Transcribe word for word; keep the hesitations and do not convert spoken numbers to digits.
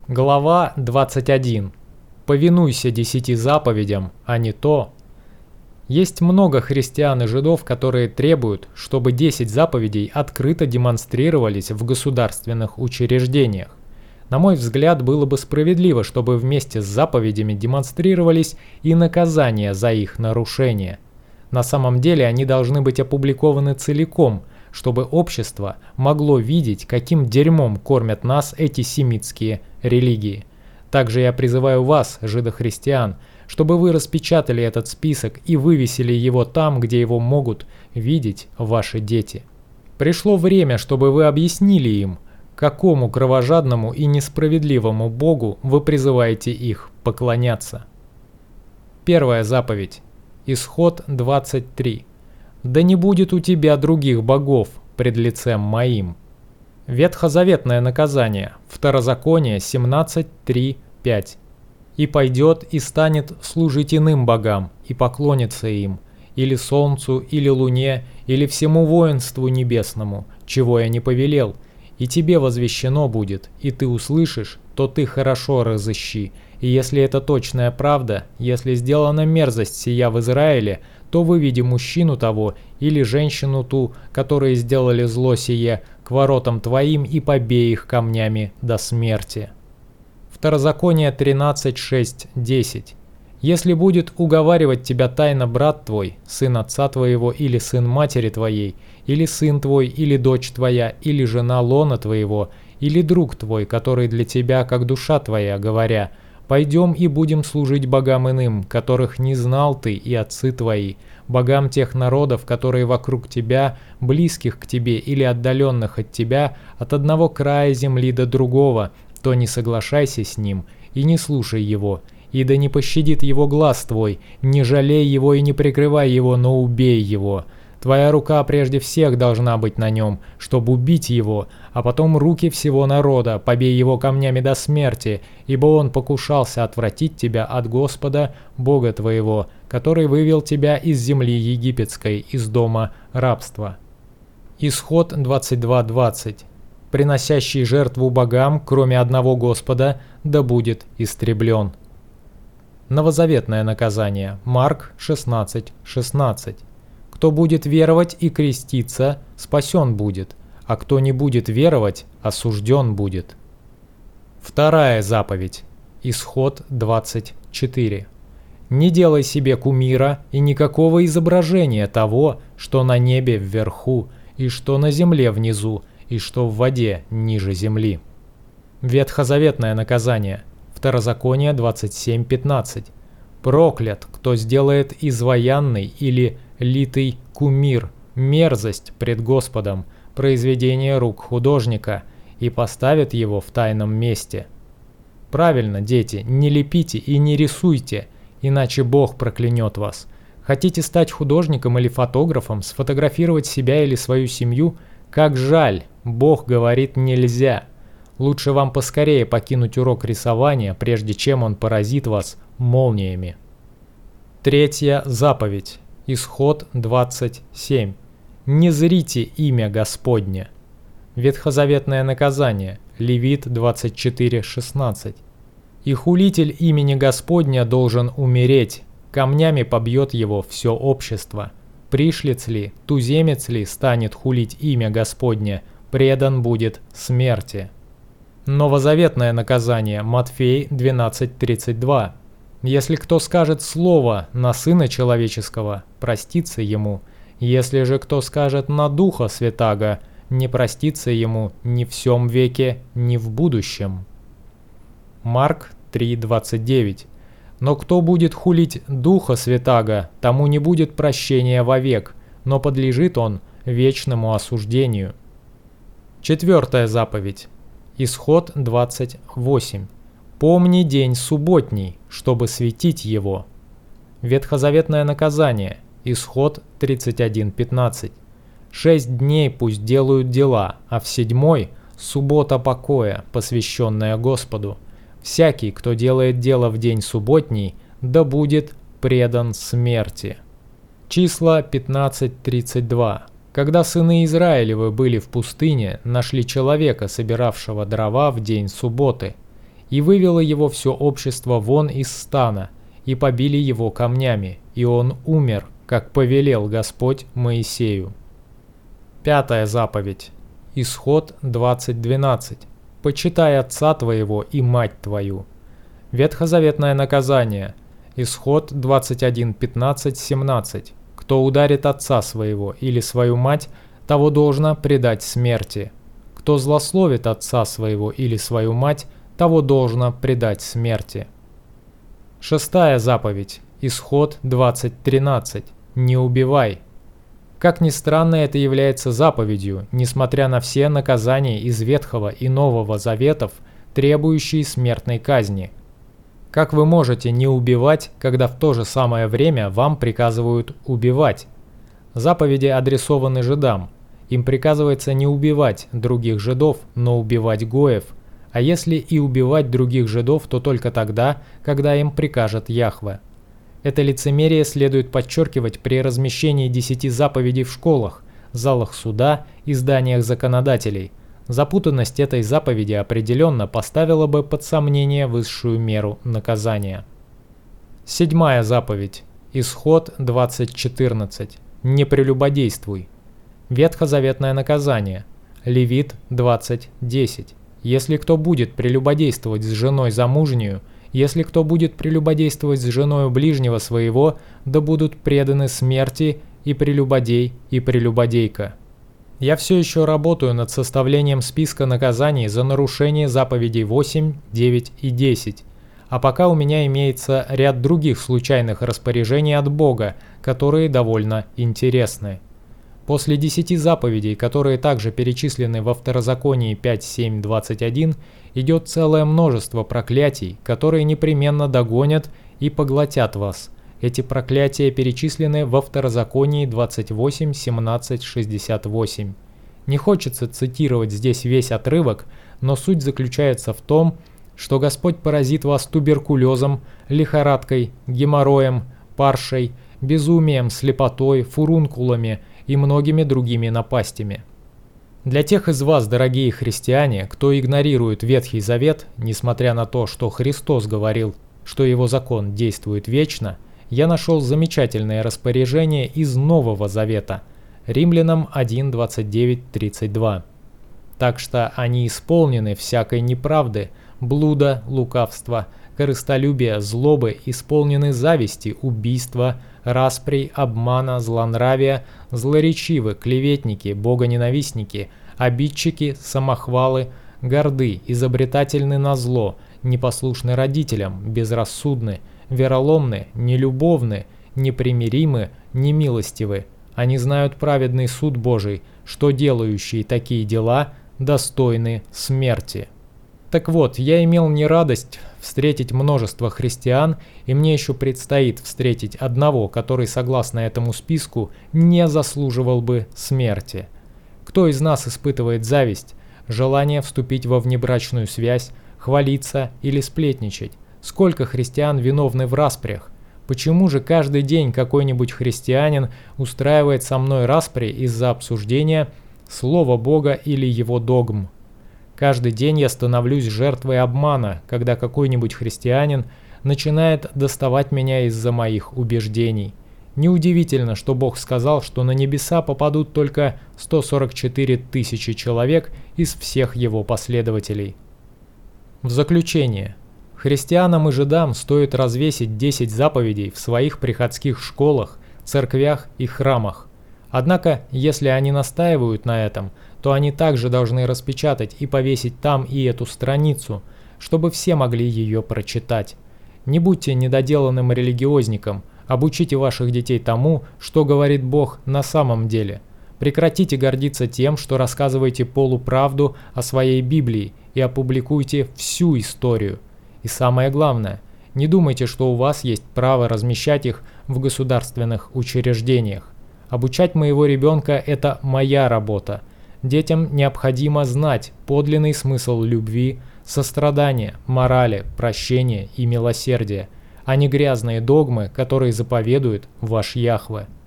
Глава двадцать один. Повинуйся десяти заповедям, а не то. Есть много христиан и жидов, которые требуют, чтобы десять заповедей открыто демонстрировались в государственных учреждениях. На мой взгляд, было бы справедливо, чтобы вместе с заповедями демонстрировались и наказания за их нарушение. На самом деле они должны быть опубликованы целиком, чтобы общество могло видеть, каким дерьмом кормят нас эти семитские религии. Также я призываю вас, жидохристиан, чтобы вы распечатали этот список и вывесили его там, где его могут видеть ваши дети. Пришло время, чтобы вы объяснили им, какому кровожадному и несправедливому Богу вы призываете их поклоняться. Первая заповедь. Исход двадцать три. «Да не будет у тебя других богов пред лицем моим». Ветхозаветное наказание. Второзаконие семнадцать три пять. «И пойдет и станет служить иным богам, и поклонится им, или солнцу, или луне, или всему воинству небесному, чего я не повелел. И тебе возвещено будет, и ты услышишь, то ты хорошо разыщи. И если это точная правда, если сделана мерзость сия в Израиле, то выведи мужчину того или женщину ту, которые сделали зло сие, к воротам твоим и побей их камнями до смерти». Второзаконие тринадцать шесть десять. «Если будет уговаривать тебя тайно брат твой, сын отца твоего или сын матери твоей, или сын твой, или дочь твоя, или жена лона твоего, или друг твой, который для тебя как душа твоя, говоря: пойдем и будем служить богам иным, которых не знал ты и отцы твои, богам тех народов, которые вокруг тебя, близких к тебе или отдаленных от тебя, от одного края земли до другого, то не соглашайся с ним и не слушай его, и да не пощадит его глаз твой, не жалей его и не прикрывай его, но убей его. Твоя рука прежде всех должна быть на нем, чтобы убить его, а потом руки всего народа, побей его камнями до смерти, ибо он покушался отвратить тебя от Господа, Бога твоего, который вывел тебя из земли египетской, из дома рабства». Исход двадцать два двадцать. «Приносящий жертву богам, кроме одного Господа, да будет истреблен». Новозаветное наказание. Марк шестнадцать шестнадцать. «Кто будет веровать и креститься, спасен будет, а кто не будет веровать, осужден будет». Вторая заповедь. Исход двадцать четыре. «Не делай себе кумира и никакого изображения того, что на небе вверху, и что на земле внизу, и что в воде ниже земли». Ветхозаветное наказание. Второзаконие двадцать семь пятнадцать. «Проклят, кто сделает изваянный или литый кумир, мерзость пред Господом, произведение рук художника, и поставит его в тайном месте». Правильно, дети, не лепите и не рисуйте, иначе Бог проклянет вас. Хотите стать художником или фотографом, сфотографировать себя или свою семью? Как жаль, Бог говорит, нельзя. Лучше вам поскорее покинуть урок рисования, прежде чем он поразит вас молниями. Третья заповедь. Исход двадцать семь. «Не зрите имя Господне». Ветхозаветное наказание. Левит двадцать четыре шестнадцать. «И хулитель имени Господня должен умереть, камнями побьет его все общество. Пришлец ли, туземец ли станет хулить имя Господне, предан будет смерти». Новозаветное наказание. Матфей двенадцать тридцать два. «Если кто скажет слово на Сына Человеческого, простится ему. Если же кто скажет на Духа Святаго, не простится ему ни в сем веке, ни в будущем». Марк три двадцать девять. «Но кто будет хулить Духа Святаго, тому не будет прощения вовек, но подлежит он вечному осуждению». Четвертая заповедь. Исход двадцать восемь. «Помни день субботний, чтобы светить его». Ветхозаветное наказание. Исход тридцать один пятнадцать. «Шесть дней пусть делают дела, а в седьмой – суббота покоя, посвященная Господу. Всякий, кто делает дело в день субботний, да будет предан смерти». Числа пятнадцать тридцать два. «Когда сыны Израилевы были в пустыне, нашли человека, собиравшего дрова в день субботы. И вывело его все общество вон из стана, и побили его камнями, и он умер, как повелел Господь Моисею. Пятая заповедь. Исход двадцать двенадцать. «Почитай отца твоего и мать твою». Ветхозаветное наказание. Исход двадцать один пятнадцать семнадцать. «Кто ударит отца своего или свою мать, того должно предать смерти. Кто злословит отца своего или свою мать, того должно предать смерти». Шестая заповедь. Исход двадцать тринадцать. «Не убивай». Как ни странно, это является заповедью, несмотря на все наказания из Ветхого и Нового Заветов, требующие смертной казни. Как вы можете не убивать, когда в то же самое время вам приказывают убивать? Заповеди адресованы жидам. Им приказывается не убивать других жидов, но убивать гоев. А если и убивать других жидов, то только тогда, когда им прикажет Яхве. Это лицемерие следует подчеркивать при размещении десяти заповедей в школах, залах суда и зданиях законодателей. Запутанность этой заповеди определенно поставила бы под сомнение высшую меру наказания. Седьмая заповедь. Исход двадцать четырнадцать. «Не прелюбодействуй». Ветхозаветное наказание. Левит двадцать десять. «Если кто будет прелюбодействовать с женой замужнюю, если кто будет прелюбодействовать с женою ближнего своего, да будут преданы смерти и прелюбодей, и прелюбодейка». Я все еще работаю над составлением списка наказаний за нарушение заповедей восемь, девять и десять. А пока у меня имеется ряд других случайных распоряжений от Бога, которые довольно интересны. После десяти заповедей, которые также перечислены во Второзаконии пять, семь, двадцать один, идет целое множество проклятий, которые непременно догонят и поглотят вас. Эти проклятия перечислены во Второзаконии двадцать восемь, семнадцать, шестьдесят восемь. Не хочется цитировать здесь весь отрывок, но суть заключается в том, что Господь поразит вас туберкулезом, лихорадкой, геморроем, паршей, безумием, слепотой, фурункулами и многими другими напастями. Для тех из вас, дорогие христиане, кто игнорирует Ветхий Завет, несмотря на то, что Христос говорил, что его закон действует вечно, я нашел замечательное распоряжение из Нового Завета, Римлянам один, двадцать девять, тридцать два. Так что они исполнены всякой неправды, блуда, лукавства, корыстолюбия, злобы, исполнены зависти, убийства, расприй, обмана, злонравия, злоречивы, клеветники, богоненавистники, обидчики, самохвалы, горды, изобретательны на зло, непослушны родителям, безрассудны, вероломны, нелюбовны, непримиримы, немилостивы. Они знают праведный суд Божий, что делающие такие дела достойны смерти. Так вот, я имел не радость встретить множество христиан, и мне еще предстоит встретить одного, который, согласно этому списку, не заслуживал бы смерти. Кто из нас испытывает зависть, желание вступить во внебрачную связь, хвалиться или сплетничать? Сколько христиан виновны в распрях? Почему же каждый день какой-нибудь христианин устраивает со мной распри из-за обсуждения Слова Бога или его догм? Каждый день я становлюсь жертвой обмана, когда какой-нибудь христианин начинает доставать меня из-за моих убеждений. Неудивительно, что Бог сказал, что на небеса попадут только сто сорок четыре тысячи человек из всех его последователей. В заключение. Христианам и жидам стоит развесить десять заповедей в своих приходских школах, церквях и храмах. Однако, если они настаивают на этом, то они также должны распечатать и повесить там и эту страницу, чтобы все могли ее прочитать. Не будьте недоделанным религиозником, обучите ваших детей тому, что говорит Бог на самом деле. Прекратите гордиться тем, что рассказываете полуправду о своей Библии, и опубликуйте всю историю. И самое главное, не думайте, что у вас есть право размещать их в государственных учреждениях. Обучать моего ребенка – это моя работа. Детям необходимо знать подлинный смысл любви, сострадания, морали, прощения и милосердия, а не грязные догмы, которые заповедует ваш Яхве.